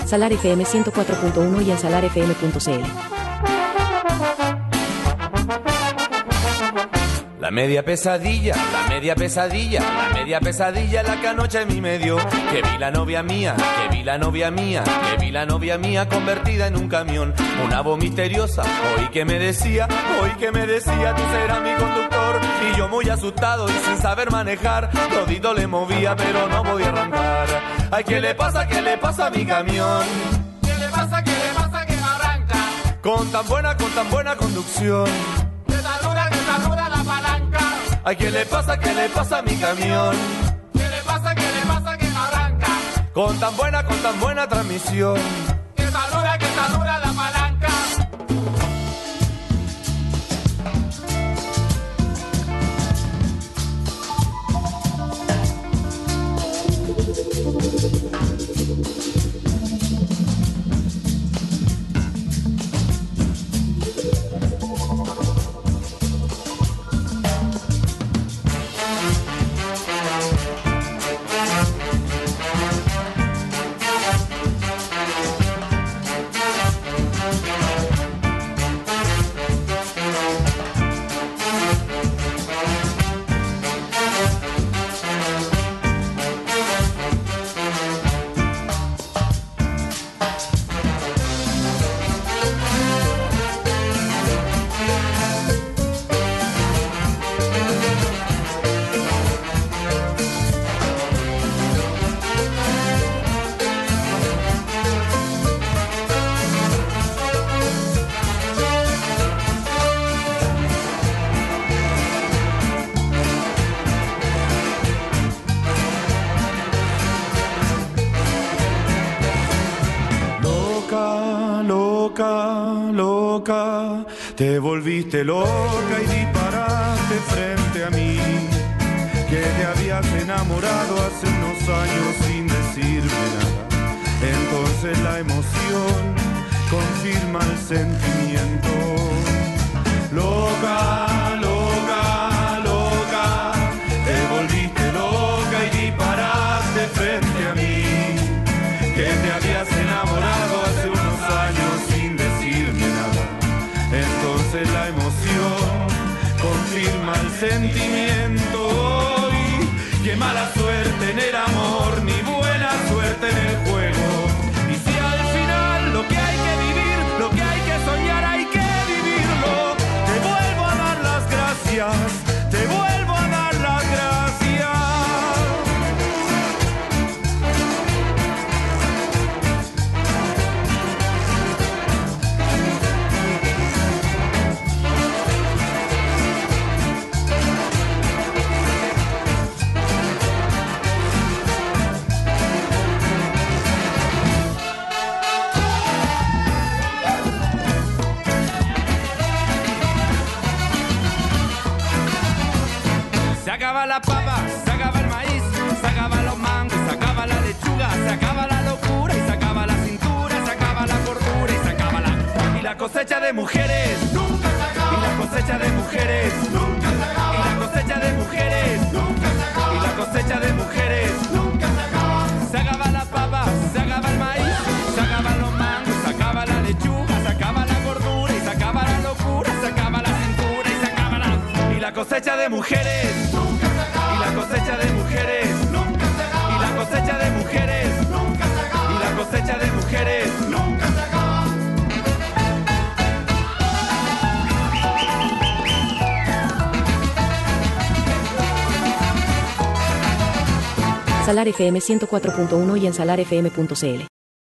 Salar FM 104.1 y en salarfm.cl. La media pesadilla, la media pesadilla, la media pesadilla la que anoche en mi medio. Que vi la novia mía, que vi la novia mía, que vi la novia mía convertida en un camión. Una voz misteriosa, oí que me decía, tú serás mi conductor. Y yo muy asustado y sin saber manejar, todito le movía pero no podía arrancar. Ay, ¿qué le pasa a mi camión? ¿Qué le pasa que no arranca? Con tan buena conducción. Que saluda la palanca. Ay, ¿qué le pasa a mi camión? ¿Qué le pasa que no arranca? Con tan buena transmisión. Que saluda la palanca. Loca, te volviste loca y disparaste frente a mí, que te habías enamorado hace unos años sin decirme nada. Entonces la emoción confirma el sentimiento. Loca, loca, loca, te volviste loca y disparaste frente a mí, que te habías enamorado hace unos años sin decirme nada. Entonces la emoción confirma el sentimiento. Y qué mala suerte en el amor, ni buena suerte en el juego. Y si al final lo que hay que vivir, lo que hay que soñar, hay que vivirlo. Te vuelvo a dar las gracias, te vuelvo a dar las gracias. Se acaba la papa, se acaba el maíz, se acaba los mangos, se acaba la lechuga, se acaba la locura y se acaba la cintura, se acaba la cordura y se acaba la... Y la cosecha de mujeres, Nunca se acaba. y la cosecha de mujeres, Nunca se acaba. y la cosecha de mujeres, Nunca se acaba. y la cosecha de mujeres. Nunca se acaba. Se acaba la papa, se acaba el maíz, se acaban los mangos, se acaba la lechuga, se acaba la gordura y se acaba la locura, se acaba la cintura y se acaba la... Y la cosecha de mujeres, Nunca se acaba. y la cosecha de mujeres, Nunca se acaba. y la cosecha de mujeres, Nunca se acaba. y la cosecha de mujeres. Nunca se acaba. Salar FM 104.1 y en salarfm.cl.